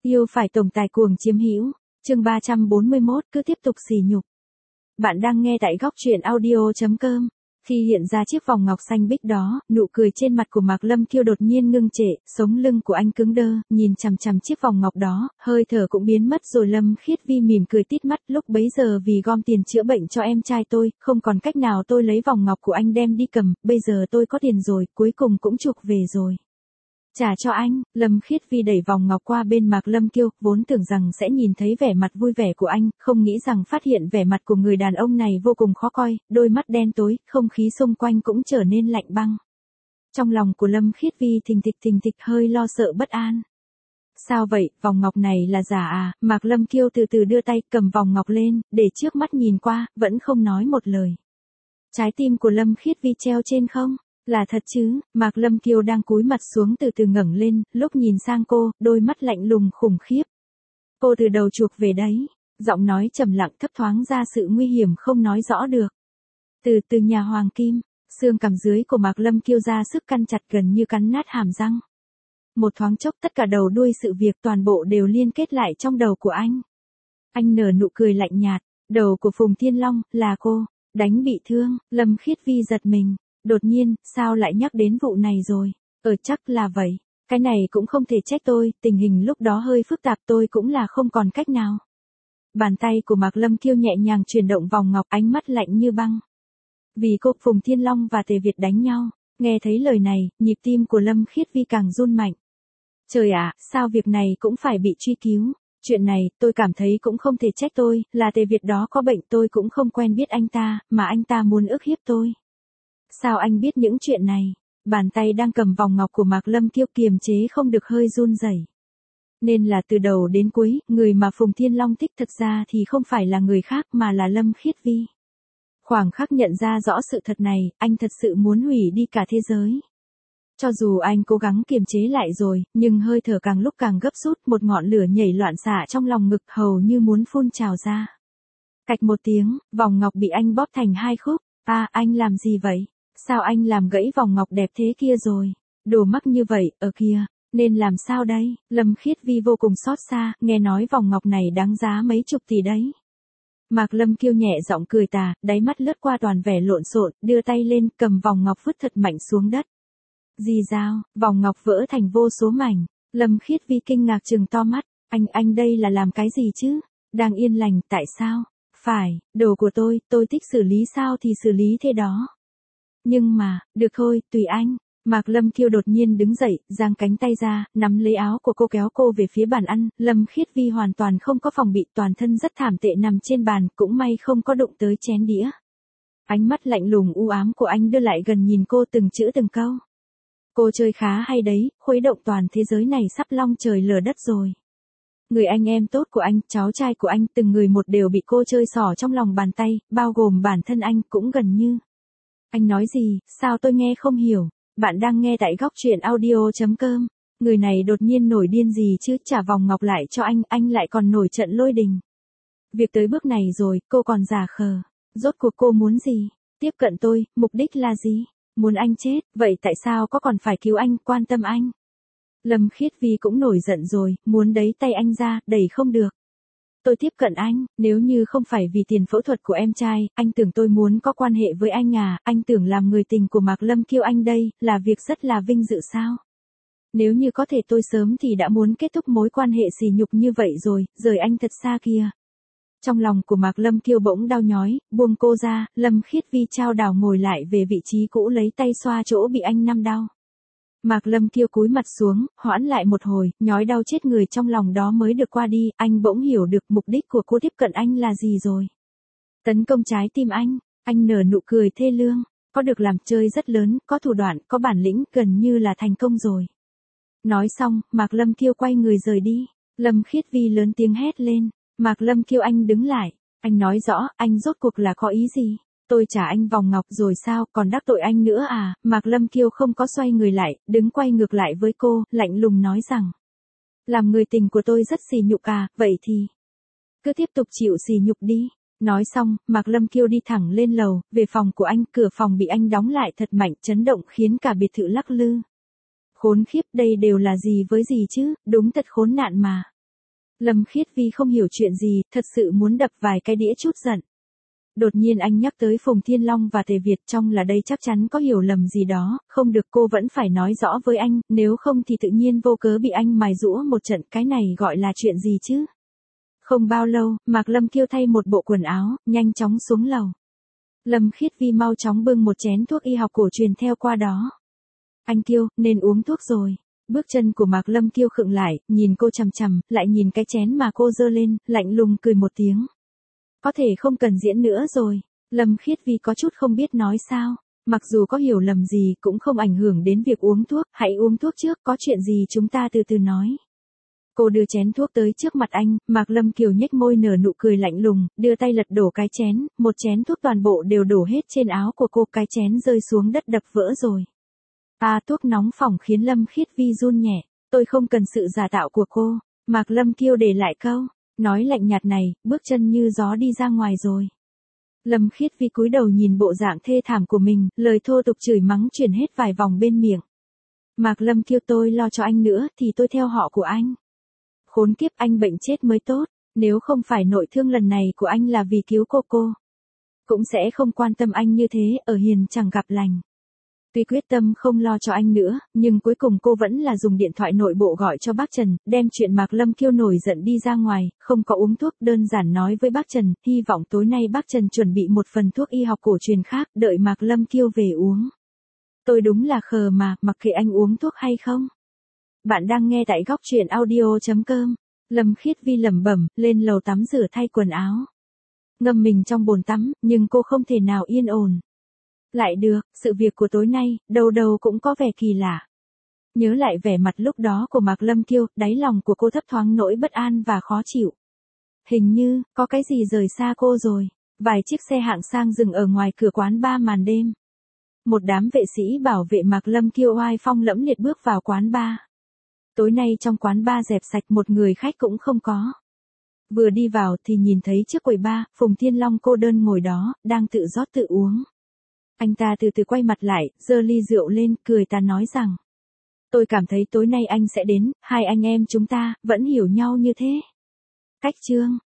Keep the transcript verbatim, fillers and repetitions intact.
Yêu phải tổng tài cuồng chiếm hữu. Chương ba trăm bốn mươi mốt, cứ tiếp tục sỉ nhục. Bạn đang nghe tại góc truyện audio chấm com. Khi hiện ra chiếc vòng ngọc xanh biếc đó, nụ cười trên mặt của Mạc Lâm Kiêu đột nhiên ngưng trệ, sống lưng của anh cứng đơ, nhìn chằm chằm chiếc vòng ngọc đó, hơi thở cũng biến mất rồi. Lâm Khiết Vi mỉm cười tít mắt, lúc bấy giờ vì gom tiền chữa bệnh cho em trai tôi, không còn cách nào tôi lấy vòng ngọc của anh đem đi cầm, bây giờ tôi có tiền rồi, cuối cùng cũng chuộc về rồi. Trả cho anh. Lâm Khiết Vi đẩy vòng ngọc qua bên Mạc Lâm Kiêu, vốn tưởng rằng sẽ nhìn thấy vẻ mặt vui vẻ của anh, không nghĩ rằng phát hiện vẻ mặt của người đàn ông này vô cùng khó coi, đôi mắt đen tối, không khí xung quanh cũng trở nên lạnh băng. Trong lòng của Lâm Khiết Vi thình thịch thình thịch, hơi lo sợ bất an. Sao vậy, vòng ngọc này là giả à? Mạc Lâm Kiêu từ từ đưa tay cầm vòng ngọc lên, để trước mắt nhìn qua, vẫn không nói một lời. Trái tim của Lâm Khiết Vi treo trên không. Là thật chứ? Mạc Lâm Kiêu đang cúi mặt xuống từ từ ngẩng lên, lúc nhìn sang cô, đôi mắt lạnh lùng khủng khiếp. Cô từ đầu chuộc về đấy. Giọng nói trầm lặng thấp thoáng ra sự nguy hiểm không nói rõ được. Từ từ nhà hoàng kim, xương cằm dưới của Mạc Lâm Kiêu ra sức căn chặt gần như cắn nát hàm răng. Một thoáng chốc tất cả đầu đuôi sự việc toàn bộ đều liên kết lại trong đầu của anh. Anh nở nụ cười lạnh nhạt, đầu của Phùng Thiên Long, là cô, đánh bị thương. Lâm Khiết Vi giật mình. Đột nhiên, sao lại nhắc đến vụ này rồi? Ờ chắc là vậy. Cái này cũng không thể trách tôi, tình hình lúc đó hơi phức tạp, tôi cũng là không còn cách nào. Bàn tay của Mạc Lâm Kiêu nhẹ nhàng chuyển động vòng ngọc, ánh mắt lạnh như băng. Vì cô, Phùng Thiên Long và Tề Việt đánh nhau. Nghe thấy lời này, nhịp tim của Lâm Khiết Vi càng run mạnh. Trời ạ, sao việc này cũng phải bị truy cứu? Chuyện này, tôi cảm thấy cũng không thể trách tôi, là Tề Việt đó có bệnh, tôi cũng không quen biết anh ta, mà anh ta muốn ức hiếp tôi. Sao anh biết những chuyện này? Bàn tay đang cầm vòng ngọc của Mạc Lâm Kiêu kiềm chế không được hơi run rẩy. Nên là từ đầu đến cuối, người mà Phùng Thiên Long thích thật ra thì không phải là người khác mà là Lâm Khiết Vi. Khoảng khắc nhận ra rõ sự thật này, anh thật sự muốn hủy đi cả thế giới. Cho dù anh cố gắng kiềm chế lại rồi, nhưng hơi thở càng lúc càng gấp rút, một ngọn lửa nhảy loạn xạ trong lòng ngực hầu như muốn phun trào ra. Cạch một tiếng, vòng ngọc bị anh bóp thành hai khúc. À, anh làm gì vậy? Sao anh làm gãy vòng ngọc đẹp thế kia rồi? Đồ mắc như vậy, ở kia, nên làm sao đây? Lâm Khiết Vi vô cùng xót xa, nghe nói vòng ngọc này đáng giá mấy chục tỷ đấy. Mạc Lâm Kiêu nhẹ giọng cười tà, đáy mắt lướt qua toàn vẻ lộn xộn, đưa tay lên, cầm vòng ngọc vứt thật mạnh xuống đất. Rì rào, vòng ngọc vỡ thành vô số mảnh. Lâm Khiết Vi kinh ngạc trừng to mắt, anh, anh đây là làm cái gì chứ? Đang yên lành, tại sao? Phải, đồ của tôi, tôi thích xử lý sao thì xử lý thế đó. Nhưng mà, được thôi, tùy anh. Mạc Lâm Kiêu đột nhiên đứng dậy, giang cánh tay ra, nắm lấy áo của cô kéo cô về phía bàn ăn. Lâm Khiết Vi hoàn toàn không có phòng bị, toàn thân rất thảm tệ nằm trên bàn, cũng may không có đụng tới chén đĩa. Ánh mắt lạnh lùng u ám của anh đưa lại gần nhìn cô từng chữ từng câu. Cô chơi khá hay đấy, khuấy động toàn thế giới này sắp long trời lở đất rồi. Người anh em tốt của anh, cháu trai của anh, từng người một đều bị cô chơi xỏ trong lòng bàn tay, bao gồm bản thân anh cũng gần như. Anh nói gì, sao tôi nghe không hiểu? Bạn đang nghe tại góc truyện audio chấm com. Người này đột nhiên nổi điên gì chứ, trả vòng ngọc lại cho anh, anh lại còn nổi trận lôi đình. Việc tới bước này rồi, cô còn giả khờ. Rốt cuộc cô muốn gì? Tiếp cận tôi, mục đích là gì? Muốn anh chết, vậy tại sao có còn phải cứu anh, quan tâm anh? Lâm Khiết Vi cũng nổi giận rồi, muốn đẩy tay anh ra, đẩy không được. Tôi tiếp cận anh, nếu như không phải vì tiền phẫu thuật của em trai, anh tưởng tôi muốn có quan hệ với anh à, anh tưởng làm người tình của Mạc Lâm Kiêu anh đây, là việc rất là vinh dự sao? Nếu như có thể tôi sớm thì đã muốn kết thúc mối quan hệ sỉ nhục như vậy rồi, rời anh thật xa kia. Trong lòng của Mạc Lâm Kiêu bỗng đau nhói, buông cô ra, Lâm Khiết Vi chao đảo ngồi lại về vị trí cũ lấy tay xoa chỗ bị anh năm đau. Mạc Lâm Kiêu cúi mặt xuống, hoãn lại một hồi, nhói đau chết người trong lòng đó mới được qua đi, anh bỗng hiểu được mục đích của cô tiếp cận anh là gì rồi. Tấn công trái tim anh, anh nở nụ cười thê lương, có được làm chơi rất lớn, có thủ đoạn, có bản lĩnh, gần như là thành công rồi. Nói xong, Mạc Lâm Kiêu quay người rời đi, Lâm Khiết Vi lớn tiếng hét lên, Mạc Lâm Kiêu anh đứng lại, anh nói rõ, anh rốt cuộc là có ý gì? Tôi trả anh vòng ngọc rồi sao, còn đắc tội anh nữa à? Mạc Lâm Kiêu không có xoay người lại, đứng quay ngược lại với cô, lạnh lùng nói rằng. Làm người tình của tôi rất sỉ nhục à, vậy thì. Cứ tiếp tục chịu sỉ nhục đi. Nói xong, Mạc Lâm Kiêu đi thẳng lên lầu, về phòng của anh, cửa phòng bị anh đóng lại thật mạnh, chấn động khiến cả biệt thự lắc lư. Khốn khiếp, đây đều là gì với gì chứ, đúng thật khốn nạn mà. Lâm Khiết Vi không hiểu chuyện gì, thật sự muốn đập vài cái đĩa chút giận. Đột nhiên anh nhắc tới Phùng Thiên Long và Tề Việt, trong là đây chắc chắn có hiểu lầm gì đó, không được, cô vẫn phải nói rõ với anh, nếu không thì tự nhiên vô cớ bị anh mài giũa một trận, cái này gọi là chuyện gì chứ? Không bao lâu, Mạc Lâm Kiêu thay một bộ quần áo, nhanh chóng xuống lầu. Lâm Khiết Vi mau chóng bưng một chén thuốc y học cổ truyền theo qua đó. Anh Kiêu, nên uống thuốc rồi. Bước chân của Mạc Lâm Kiêu khựng lại, nhìn cô chằm chằm, lại nhìn cái chén mà cô giơ lên, lạnh lùng cười một tiếng. Có thể không cần diễn nữa rồi. Lâm Khiết Vi có chút không biết nói sao. Mặc dù có hiểu lầm gì cũng không ảnh hưởng đến việc uống thuốc, hãy uống thuốc trước, có chuyện gì chúng ta từ từ nói. Cô đưa chén thuốc tới trước mặt anh, Mạc Lâm Kiều nhếch môi nở nụ cười lạnh lùng, đưa tay lật đổ cái chén, một chén thuốc toàn bộ đều đổ hết trên áo của cô, cái chén rơi xuống đất đập vỡ rồi. À, thuốc nóng phỏng khiến Lâm Khiết Vi run nhẹ, tôi không cần sự giả tạo của cô. Mạc Lâm Kiêu để lại câu, nói lạnh nhạt này, bước chân như gió đi ra ngoài rồi. Lâm Khiết Vi cúi đầu nhìn bộ dạng thê thảm của mình, lời thô tục chửi mắng chuyển hết vài vòng bên miệng. Mạc Lâm Kiêu, tôi lo cho anh nữa thì tôi theo họ của anh. Khốn kiếp, anh bệnh chết mới tốt, nếu không phải nội thương lần này của anh là vì cứu cô cô, cũng sẽ không quan tâm anh như thế, ở hiền chẳng gặp lành. Tuy quyết tâm không lo cho anh nữa, nhưng cuối cùng cô vẫn là dùng điện thoại nội bộ gọi cho bác Trần, đem chuyện Mạc Lâm Kiêu nổi giận đi ra ngoài, không có uống thuốc, đơn giản nói với bác Trần, hy vọng tối nay bác Trần chuẩn bị một phần thuốc y học cổ truyền khác, đợi Mạc Lâm Kiêu về uống. Tôi đúng là khờ mà, mặc kệ anh uống thuốc hay không. Bạn đang nghe tại góc truyện audio chấm com. Lâm Khiết Vi lẩm bẩm, lên lầu tắm rửa thay quần áo. Ngâm mình trong bồn tắm, nhưng cô không thể nào yên ổn. Lại được, sự việc của tối nay, đầu đầu cũng có vẻ kỳ lạ. Nhớ lại vẻ mặt lúc đó của Mạc Lâm Kiêu, đáy lòng của cô thấp thoáng nỗi bất an và khó chịu. Hình như, có cái gì rời xa cô rồi. Vài chiếc xe hạng sang dừng ở ngoài cửa quán bar màn đêm. Một đám vệ sĩ bảo vệ Mạc Lâm Kiêu oai phong lẫm liệt bước vào quán bar. Tối nay trong quán bar dẹp sạch, một người khách cũng không có. Vừa đi vào thì nhìn thấy trước quầy bar, Phùng Thiên Long cô đơn ngồi đó, đang tự rót tự uống. Anh ta từ từ quay mặt lại, giơ ly rượu lên, cười ta nói rằng. Tôi cảm thấy tối nay anh sẽ đến, hai anh em chúng ta, vẫn hiểu nhau như thế. Cách chương.